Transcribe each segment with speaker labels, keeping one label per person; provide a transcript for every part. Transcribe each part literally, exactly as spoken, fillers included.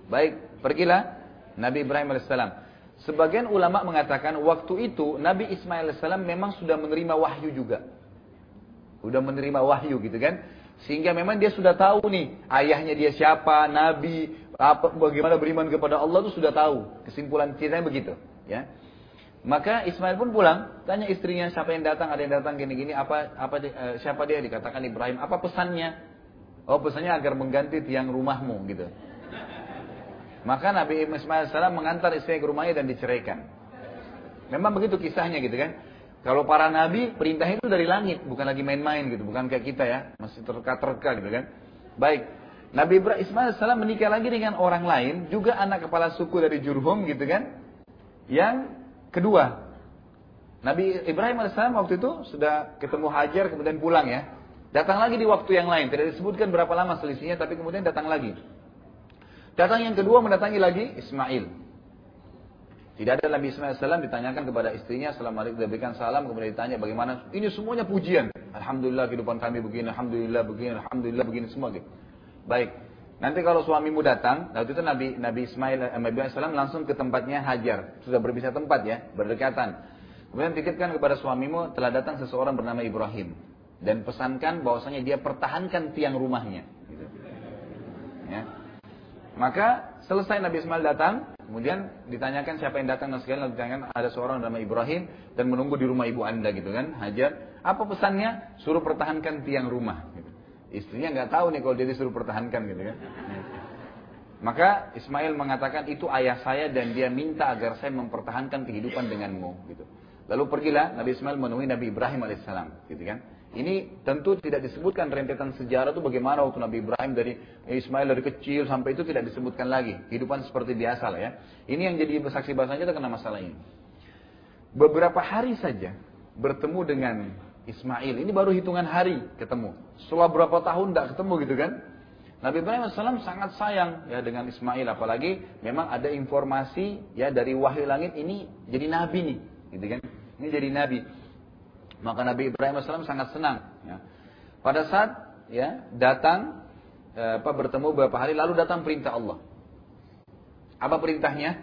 Speaker 1: Baik, pergilah Nabi Ibrahim alaihissalam. Sebagian ulama mengatakan waktu itu Nabi Ismail alaihissalam memang sudah menerima wahyu juga. Sudah menerima wahyu gitu kan. Sehingga memang dia sudah tahu nih ayahnya dia siapa, Nabi, apa, bagaimana beriman kepada Allah itu sudah tahu. Kesimpulan ceritanya begitu, ya. Maka Ismail pun pulang, tanya istrinya siapa yang datang, ada yang datang gini-gini, apa apa siapa dia, dikatakan Ibrahim, apa pesannya? Oh, pesannya agar mengganti tiang rumahmu gitu. Maka Nabi Ismail alaihissalam mengantar istrinya ke rumahnya dan diceraikan. Memang begitu kisahnya gitu kan. Kalau para nabi perintah itu dari langit, bukan lagi main-main gitu, bukan kayak kita ya, masih terka-terka gitu kan. Baik, Nabi Ibrahim Ismail alaihissalam menikah lagi dengan orang lain, juga anak kepala suku dari Jurhum gitu kan. Yang kedua, Nabi Ibrahim alaihissalam waktu itu sudah ketemu Hajar kemudian pulang ya. Datang lagi di waktu yang lain, tidak disebutkan berapa lama selisihnya, tapi kemudian datang lagi. Datang yang kedua mendatangi lagi Ismail. Tidak ada Nabi Ismail alaihissalam ditanyakan kepada istrinya, Assalamualaikum, diberikan salam, kemudian ditanya bagaimana. Ini semuanya pujian. Alhamdulillah kehidupan kami begini, Alhamdulillah begini, Alhamdulillah begini, semua gitu. Baik. Nanti kalau suamimu datang, waktu itu Nabi Nabi Ismail Nabi alaihissalam langsung ke tempatnya Hajar. Sudah berpisah tempat ya, berdekatan. Kemudian titipkan kepada suamimu, telah datang seseorang bernama Ibrahim. Dan pesankan bahwasanya dia pertahankan tiang rumahnya. Gitu. Ya. Maka selesai Nabi Ismail datang, kemudian ditanyakan siapa yang datang dan sekalian ditanyakan ada seorang nama Ibrahim dan menunggu di rumah ibu anda gitu kan, Hajar. Apa pesannya? Suruh pertahankan tiang rumah. Gitu. Istrinya nggak tahu nih kalau dia disuruh pertahankan gitu kan. Maka Ismail mengatakan itu ayah saya dan dia minta agar saya mempertahankan kehidupan denganmu. Gitu. Lalu pergilah Nabi Ismail menemui Nabi Ibrahim alaihissalam, gitu kan. Ini tentu tidak disebutkan rentetan sejarah itu bagaimana waktu Nabi Ibrahim dari Ismail dari kecil sampai itu tidak disebutkan lagi. Kehidupan seperti biasa lah ya. Ini yang jadi saksi bahasanya terkena masalah ini. Beberapa hari saja bertemu dengan Ismail. Ini baru hitungan hari ketemu. Setelah berapa tahun tidak ketemu gitu kan. Nabi Ibrahim alaihissalam sangat sayang ya dengan Ismail. Apalagi memang ada informasi ya dari wahyu langit ini jadi nabi nih. Gitu kan. Ini jadi nabi. Maka Nabi Ibrahim alaihissalam sangat senang. Ya. Pada saat ya datang eh, apa bertemu beberapa hari lalu datang perintah Allah. Apa perintahnya?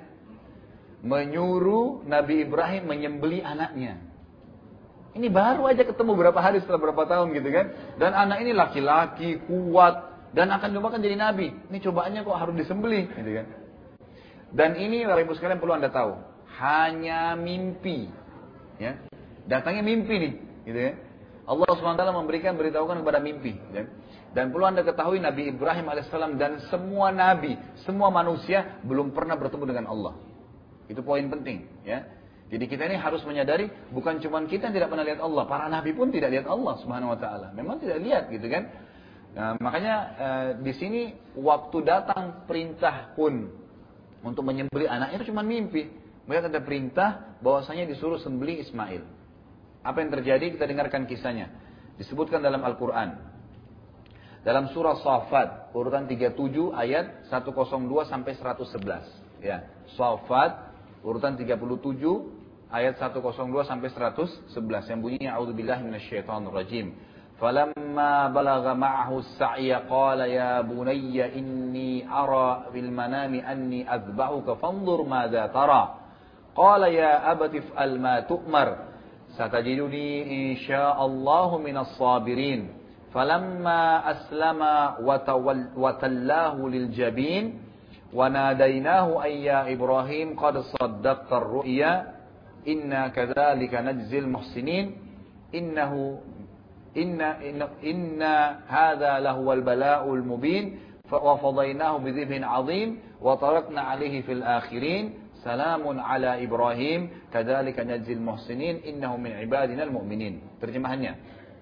Speaker 1: Menyuruh Nabi Ibrahim menyembelih anaknya. Ini baru aja ketemu beberapa hari setelah beberapa tahun gitu kan. Dan anak ini laki-laki kuat dan akan cobakan jadi nabi. Ini cobaannya kok harus disembelih, gitu kan. Dan ini Bapak Ibu sekalian perlu Anda tahu, hanya mimpi. Ya. Datangnya mimpi nih, gitu ya. Allah subhanahu wa taala memberikan beritahukan kepada mimpi, ya. Dan perlu Anda ketahui Nabi Ibrahim alaihissalam dan semua nabi, semua manusia belum pernah bertemu dengan Allah. Itu poin penting, ya. Jadi kita ini harus menyadari bukan cuma kita yang tidak pernah lihat Allah, para nabi pun tidak lihat Allah subhanahu wa taala. Memang tidak lihat, gitu kan. Nah, makanya eh, di sini waktu datang perintah pun untuk menyembelih anaknya itu cuma mimpi. Melihat ada perintah bahwasanya disuruh sembelih Ismail. Apa yang terjadi? Kita dengarkan kisahnya. Disebutkan dalam Al-Quran. Dalam surah Shafat, urutan tiga puluh tujuh ayat seratus dua sampai seratus sebelas. Ya, Shafat, urutan tiga puluh tujuh ayat seratus dua sampai seratus sebelas. Yang bunyinya, A'udzubillahi minasyaitonirrajim. Falamma balagha ma'ahu as-sa'ya qala ya bunayya inni ara fil manami anni azba'uka fanzur madza tara. Qala ya abati if'al ma tu'mar. Satajiduni insyaallahu minas sabirin. Falamma aslama wa tallahu lil jabin wa nadainahu ayya Ibrahim qad saddaqta ar-ru'ya inna kadzalika najzil muhsinin innahu inna inna, inna hadza lahuwal bala'ul mubin wa fadaynahu bidhibhin 'adzim wa tarakna 'alayhi fil akhirin. Salamun ala Ibrahim, kadzalika najzil muhsinin, innahu min ibadinal mu'minin. Terjemahannya.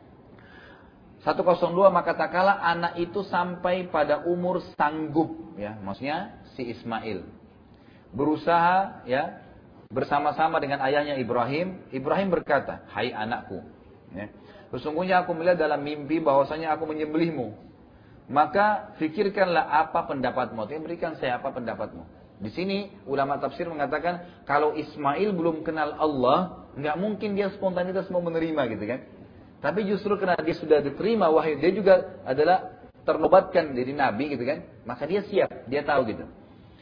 Speaker 1: seratus dua maka tak kala anak itu sampai pada umur sanggup, ya, maksudnya si Ismail. Berusaha ya bersama-sama dengan ayahnya Ibrahim. Ibrahim berkata, "Hai anakku, ya, sesungguhnya aku melihat dalam mimpi bahwasanya aku menyembelihmu. Maka fikirkanlah apa pendapatmu." Artinya berikan saya apa pendapatmu. Di sini ulama tafsir mengatakan kalau Ismail belum kenal Allah, nggak mungkin dia spontanitas mau menerima gitu kan. Tapi justru karena dia sudah diterima wahyu, dia juga adalah ternobatkan jadi nabi gitu kan. Maka dia siap, dia tahu gitu.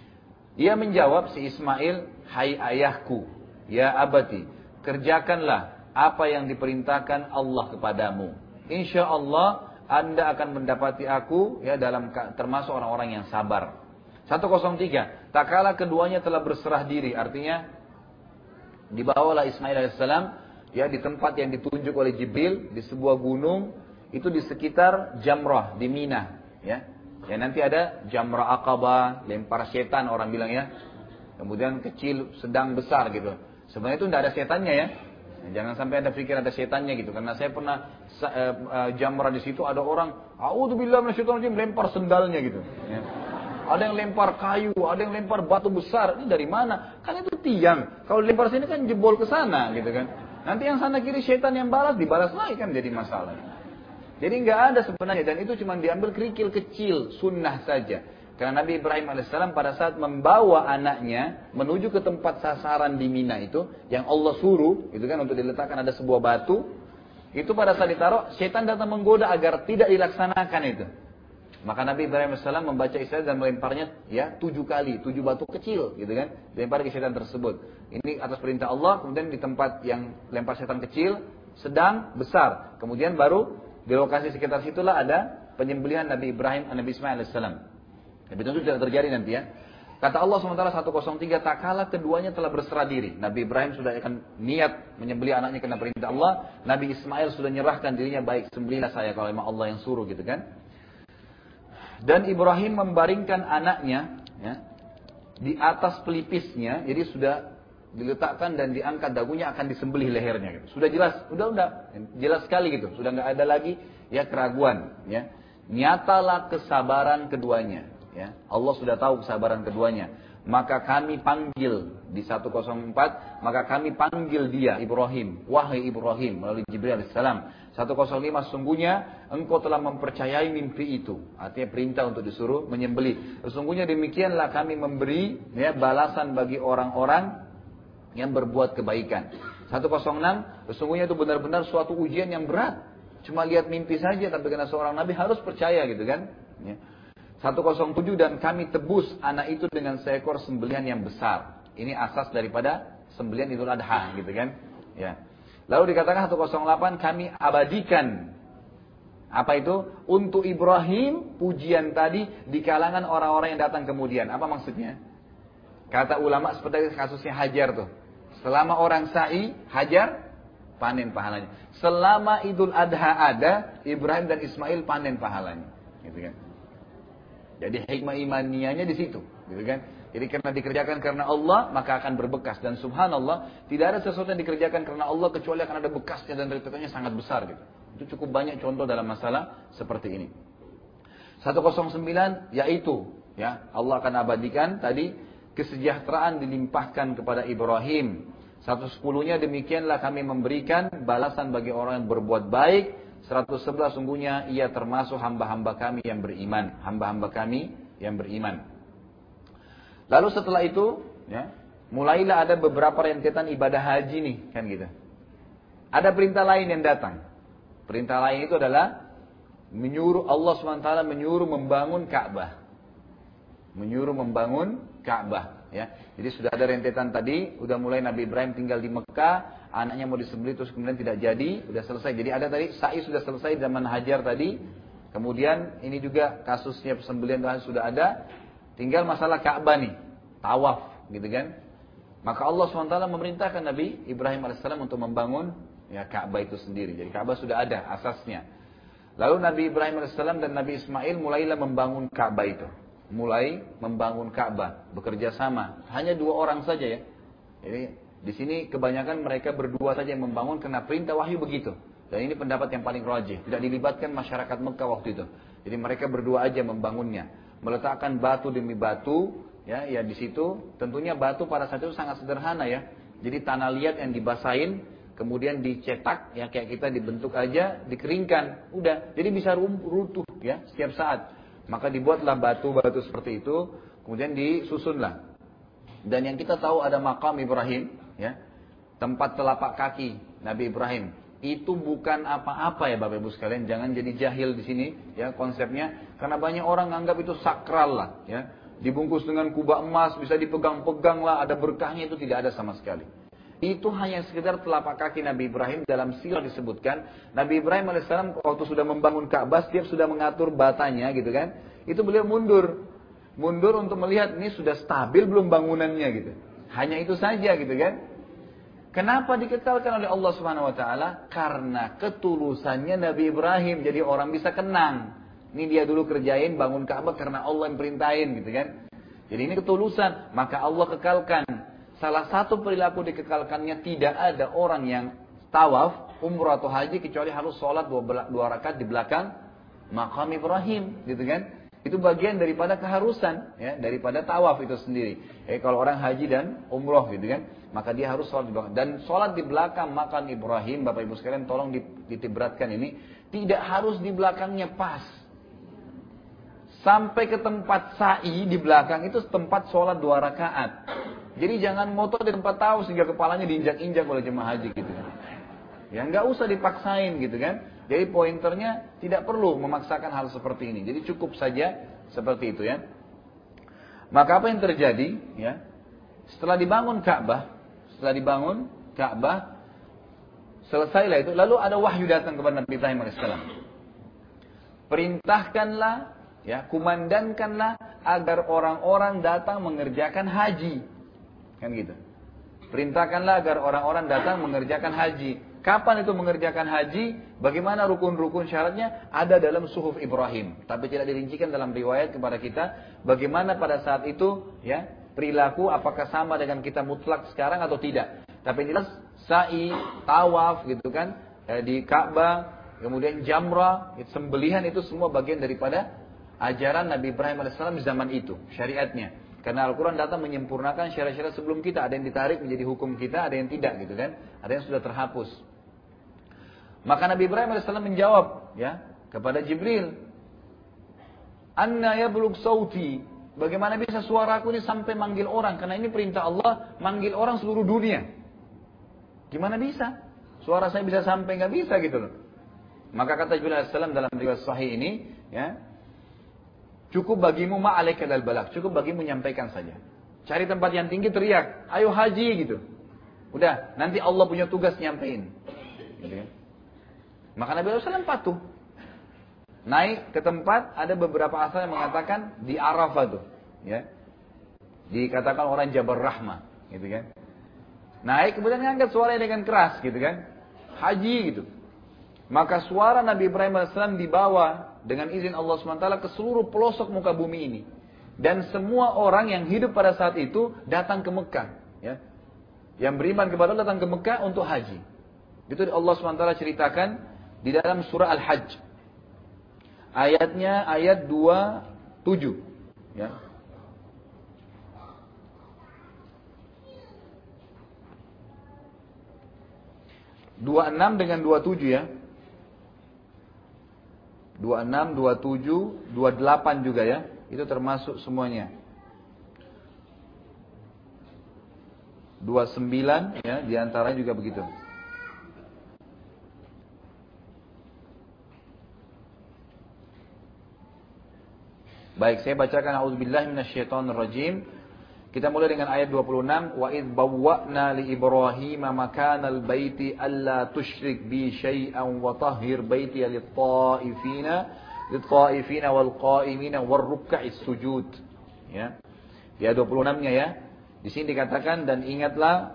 Speaker 1: Ia menjawab si Ismail, hai ayahku, ya abati, kerjakanlah apa yang diperintahkan Allah kepadamu. Insya Allah Anda akan mendapati aku ya dalam termasuk orang-orang yang sabar. seratus tiga, tak kala keduanya telah berserah diri, artinya dibawalah Ismail alaihissalam ya di tempat yang ditunjuk oleh Jibril di sebuah gunung, itu di sekitar Jamrah di Mina ya. Ya nanti ada Jamrah Aqabah, lempar setan orang bilang ya. Kemudian kecil, sedang, besar gitu. Sebenarnya itu tidak ada setannya ya. Jangan sampai Anda pikir ada setannya gitu. Karena saya pernah uh, uh, Jamrah di situ ada orang, a'udzubillahi minasyaitonir rajim, lempar sendalnya gitu. Ya. Ada yang lempar kayu, ada yang lempar batu besar. Ini dari mana? Kan itu tiang. Kalau lempar sini kan jebol ke sana gitu kan. Nanti yang sana kiri setan yang balas, dibalas lagi kan jadi masalah. Jadi nggak ada sebenarnya, dan itu cuma diambil kerikil kecil, sunnah saja. Karena Nabi Ibrahim alaihissalam pada saat membawa anaknya menuju ke tempat sasaran di Mina itu, yang Allah suruh, itu kan untuk diletakkan ada sebuah batu, itu pada saat ditaruh, setan datang menggoda agar tidak dilaksanakan itu. Maka Nabi Ibrahim alaihissalam membaca Isra dan melemparnya ya tujuh kali, tujuh batu kecil, gitu kan, dilempar ke setan tersebut. Ini atas perintah Allah, kemudian di tempat yang lempar setan kecil, sedang, besar, kemudian baru di lokasi sekitar situlah ada penyembelihan Nabi Ibrahim, Nabi Ismail alaihissalam. Tapi tentu tidak terjadi nanti ya. Kata Allah sementara seratus tiga, tak kala keduanya telah berserah diri. Nabi Ibrahim sudah akan niat menyembelih anaknya karena perintah Allah. Nabi Ismail sudah menyerahkan dirinya, baik sembelihlah saya kalau memang Allah yang suruh gitu kan. Dan Ibrahim membaringkan anaknya ya, di atas pelipisnya, jadi sudah diletakkan dan diangkat dagunya, akan disembelih lehernya gitu. Sudah jelas, udah udah jelas sekali gitu, sudah nggak ada lagi ya keraguan ya. Nyatalah kesabaran keduanya ya. Allah sudah tahu kesabaran keduanya. Maka kami panggil di seratus empat, maka kami panggil dia Ibrahim, wahai Ibrahim, melalui Jibril alaihissalam. seratus lima, sesungguhnya engkau telah mempercayai mimpi itu, artinya perintah untuk disuruh menyembelih. Sesungguhnya demikianlah kami memberi ya balasan bagi orang-orang yang berbuat kebaikan. seratus enam, sesungguhnya itu benar-benar suatu ujian yang berat. Cuma lihat mimpi saja, tapi karena seorang nabi harus percaya gitu kan ya. seratus tujuh, dan kami tebus anak itu dengan seekor sembelihan yang besar. Ini asas daripada sembelihan Idul Adha gitu kan ya. Lalu dikatakan seratus delapan, kami abadikan apa itu untuk Ibrahim pujian tadi di kalangan orang-orang yang datang kemudian. Apa maksudnya? Kata ulama seperti kasusnya Hajar tuh. Selama orang sa'i, Hajar panen pahalanya. Selama Idul Adha ada, Ibrahim dan Ismail panen pahalanya. Gitu kan. Jadi hikmah imaniyahnya di situ, gitu kan? Jadi karena dikerjakan karena Allah, maka akan berbekas. Dan subhanallah, tidak ada sesuatu yang dikerjakan karena Allah kecuali akan ada bekasnya dan rentetannya sangat besar gitu. Itu cukup banyak contoh dalam masalah seperti ini. seratus sembilan yaitu ya, Allah akan abadikan tadi kesejahteraan dilimpahkan kepada Ibrahim. seratus sepuluh-nya demikianlah kami memberikan balasan bagi orang yang berbuat baik. seratus sebelas sungguhnya ia termasuk hamba-hamba kami yang beriman, hamba-hamba kami yang beriman. Lalu setelah itu, ya, mulailah ada beberapa rentetan ibadah haji nih, kan gitu. Ada perintah lain yang datang. Perintah lain itu adalah menyuruh Allah subhanahu wa taala menyuruh membangun Ka'bah, menyuruh membangun Ka'bah. Ya, jadi sudah ada rentetan tadi, udah mulai Nabi Ibrahim tinggal di Mekah, anaknya mau disembelih terus kemudian tidak jadi, udah selesai. Jadi ada tadi sa'i sudah selesai zaman Hajar tadi, kemudian ini juga kasusnya persembelihan sudah ada, tinggal masalah Ka'bah nih, tawaf, gitu kan? Maka Allah subhanahu wa taala memerintahkan Nabi Ibrahim alaihissalam untuk membangun ya Ka'bah itu sendiri. Jadi Ka'bah sudah ada asasnya. Lalu Nabi Ibrahim alaihissalam dan Nabi Ismail mulailah membangun Ka'bah itu. Mulai membangun Ka'bah, bekerja sama. Hanya dua orang saja ya. Jadi di sini kebanyakan mereka berdua saja yang membangun karena perintah wahyu begitu. Dan ini pendapat yang paling rajih. Tidak dilibatkan masyarakat Mekah waktu itu. Jadi mereka berdua aja membangunnya. Meletakkan batu demi batu, ya, ya di situ. Tentunya batu pada saat itu sangat sederhana ya. Jadi tanah liat yang dibasahin, kemudian dicetak, ya kayak kita dibentuk aja, dikeringkan, udah. Jadi bisa runtuh ya setiap saat. Maka dibuatlah batu-batu seperti itu, kemudian disusunlah. Dan yang kita tahu ada makam Ibrahim, ya, tempat telapak kaki Nabi Ibrahim. Itu bukan apa-apa ya Bapak Ibu sekalian, jangan jadi jahil di sini ya konsepnya, karena banyak orang anggap itu sakral lah ya. dibungkus dengan kubah emas, bisa dipegang-pegang lah, ada berkahnya, itu tidak ada sama sekali. Itu hanya sekedar telapak kaki Nabi Ibrahim. Dalam sirah disebutkan, Nabi Ibrahim alaihissalam waktu sudah membangun Ka'bah, setiap sudah mengatur batanya gitu kan, itu beliau mundur. Mundur untuk melihat ini sudah stabil belum bangunannya gitu. Hanya itu saja gitu kan. Kenapa dikekalkan oleh Allah Subhanahu wa taala? Karena ketulusannya Nabi Ibrahim. Jadi orang bisa kenang. Ini dia dulu kerjain bangun Ka'bah karena Allah yang perintahin gitu kan. Jadi ini ketulusan, maka Allah kekalkan. Salah satu perilaku dikekalkannya, tidak ada orang yang tawaf, umrah atau haji kecuali harus sholat dua, dua rakaat di belakang makam Ibrahim, gitu kan? Itu bagian daripada keharusan, ya, daripada tawaf itu sendiri. Eh, kalau orang haji dan umrah, gitu kan, maka dia harus sholat di belakang. Dan sholat di belakang makam Ibrahim, Bapak Ibu sekalian, tolong ditibratkan ini, tidak harus di belakangnya pas. Sampai ke tempat sa'i di belakang itu tempat sholat dua rakaat. Jadi jangan motor di tempat tahu sehingga kepalanya diinjak-injak oleh jemaah haji gitu kan. Ya nggak usah dipaksain gitu kan. Jadi pointernya tidak perlu memaksakan hal seperti ini. Jadi cukup saja seperti itu ya. Maka apa yang terjadi ya? Setelah dibangun Ka'bah, setelah dibangun Ka'bah, selesailah itu. Lalu ada wahyu datang kepada Nabi Ibrahim alaihissalam. Perintahkanlah, ya, kumandankanlah agar orang-orang datang mengerjakan haji. Kan gitu. Perintahkanlah agar orang-orang datang mengerjakan haji. Kapan itu mengerjakan haji? Bagaimana rukun-rukun syaratnya? Ada dalam Suhuf Ibrahim. Tapi tidak dirincikan dalam riwayat kepada kita. Bagaimana pada saat itu, ya, perilaku apakah sama dengan kita mutlak sekarang atau tidak. Tapi jelas sa'i, tawaf gitu kan, eh, di Ka'bah, kemudian jamrah, sembelihan itu semua bagian daripada ajaran Nabi Ibrahim alaihissalam di zaman itu, syariatnya. Karena Al-Quran datang menyempurnakan syariat-syariat sebelum kita. Ada yang ditarik menjadi hukum kita, ada yang tidak gitu kan. Ada yang sudah terhapus. Maka Nabi Ibrahim alaihissalam menjawab ya kepada Jibril, Anna yablugh sauti, bagaimana bisa suaraku ini sampai manggil orang? Karena ini perintah Allah, manggil orang seluruh dunia. Gimana bisa? Suara saya bisa sampai nggak bisa gitu loh. Maka kata Jibril alaihissalam dalam riwayat sahih ini, ya, cukup bagimu ma'alaika dal balagh, cukup bagimu menyampaikan saja. Cari tempat yang tinggi, teriak, ayo haji gitu. Udah, nanti Allah punya tugas nyampein. Gitu ya. Maka Nabi sallallahu alaihi wasallam patuh. Naik ke tempat, ada beberapa asal yang mengatakan di Arafah tuh, ya. Dikatakan orang Jabal Rahmah, gitu kan. Naik kemudian ngangkat suaranya dengan keras, gitu kan. Haji gitu. Maka suara Nabi Ibrahim alaihissalam dibawa dengan izin Allah subhanahu wa taala ke seluruh pelosok muka bumi ini. Dan semua orang yang hidup pada saat itu datang ke Mekah. Ya. Yang beriman kepada Allah datang ke Mekah untuk haji. Itu Allah subhanahu wa taala ceritakan di dalam surah Al-Hajj. Ayatnya ayat dua puluh tujuh. Ya. dua puluh enam dengan dua puluh tujuh ya. dua puluh enam, dua puluh tujuh, dua puluh delapan juga ya. Itu termasuk semuanya. dua puluh sembilan ya, diantaranya juga begitu. Baik, saya bacakan a'udzubillahi minasyaitonirrajim. Kita mulai dengan ayat dua puluh enam, wa id bawwa'na li Ibrahim makanal baiti alla tusyrik bi syai'an wa tahhir baiti lit-ta'ifina lit-ta'ifina wal qa'imina war ruk'is sujud. Ya. Di ayat dua puluh enam-nya ya. Di sini dikatakan dan ingatlah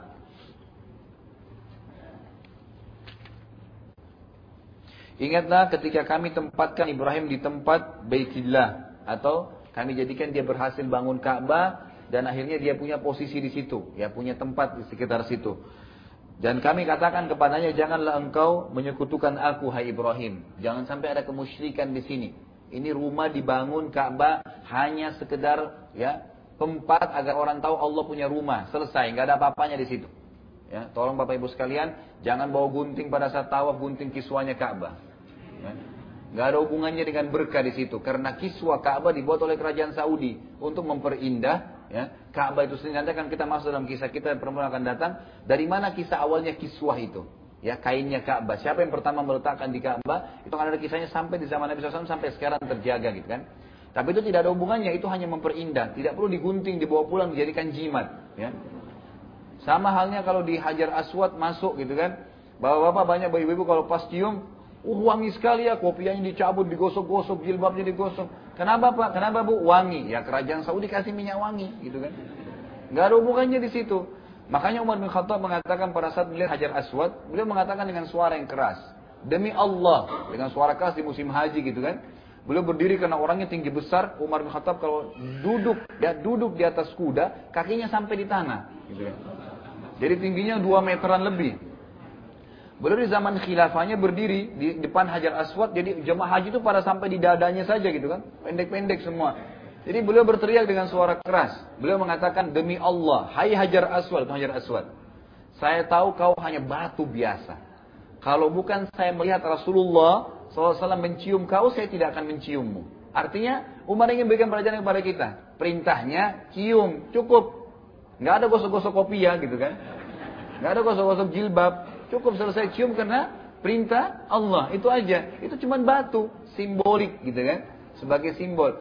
Speaker 1: Ingatlah ketika kami tempatkan Ibrahim di tempat Baitillah, atau kami jadikan dia berhasil bangun Ka'bah dan akhirnya dia punya posisi di situ, ya punya tempat di sekitar situ. Dan kami katakan kepadanya, janganlah engkau menyekutukan aku, hai Ibrahim. Jangan sampai ada kemusyrikan di sini. Ini rumah dibangun Ka'bah hanya sekedar ya tempat agar orang tahu Allah punya rumah, selesai, nggak ada apa-apanya di situ. Ya, tolong Bapak Ibu sekalian, jangan bawa gunting pada saat tawaf, gunting kiswanya Ka'bah. Ya. Nggak ada hubungannya dengan berkah di situ, karena kiswa Ka'bah dibuat oleh kerajaan Saudi untuk memperindah ya Ka'bah itu sendiri. Nanti akan kita masuk dalam kisah kita, perempuan akan datang. Dari mana kisah awalnya kiswah itu? Ya, kainnya Ka'bah. Siapa yang pertama meletakkan di Ka'bah? Itu akan ada kisahnya sampai di zaman Nabi shallallahu alaihi wasallam sampai sekarang terjaga gitu kan. Tapi itu tidak ada hubungannya, itu hanya memperindah. Tidak perlu digunting, dibawa pulang, dijadikan jimat. Ya. Sama halnya kalau di Hajar Aswad masuk gitu kan. Bapak-bapak banyak ibu-ibu kalau pas cium, uh, wangi sekali ya, kopiahnya dicabut, digosok-gosok, jilbabnya digosok. Kenapa Pak? Kenapa Bu? Wangi. Ya kerajaan Saudi kasih minyak wangi gitu kan. Nggak ada hubungannya di situ. Makanya Umar bin Khattab mengatakan pada saat melihat Hajar Aswad, beliau mengatakan dengan suara yang keras. Demi Allah, dengan suara keras di musim haji gitu kan. Beliau berdiri karena orangnya tinggi besar. Umar bin Khattab kalau duduk, ya duduk di atas kuda, kakinya sampai di tanah. Gitu ya. Jadi tingginya dua meteran lebih. Beliau di zaman khilafahnya berdiri di depan Hajar Aswad. Jadi jemaah haji itu pada sampai di dadanya saja gitu kan. Pendek-pendek semua. Jadi beliau berteriak dengan suara keras. Beliau mengatakan, demi Allah, hai Hajar Aswad, Hajar Aswad. Saya tahu kau hanya batu biasa. Kalau bukan saya melihat Rasulullah shallallahu alaihi wasallam mencium kau, saya tidak akan menciummu. Artinya, Umar ingin berikan pelajaran kepada kita. Perintahnya, cium, cukup. Nggak ada gosok-gosok kopi ya, gitu kan. Nggak ada gosok-gosok jilbab. Cukup selesai cium karena perintah Allah. Itu aja. Itu cuma batu, simbolik gitu kan. Sebagai simbol.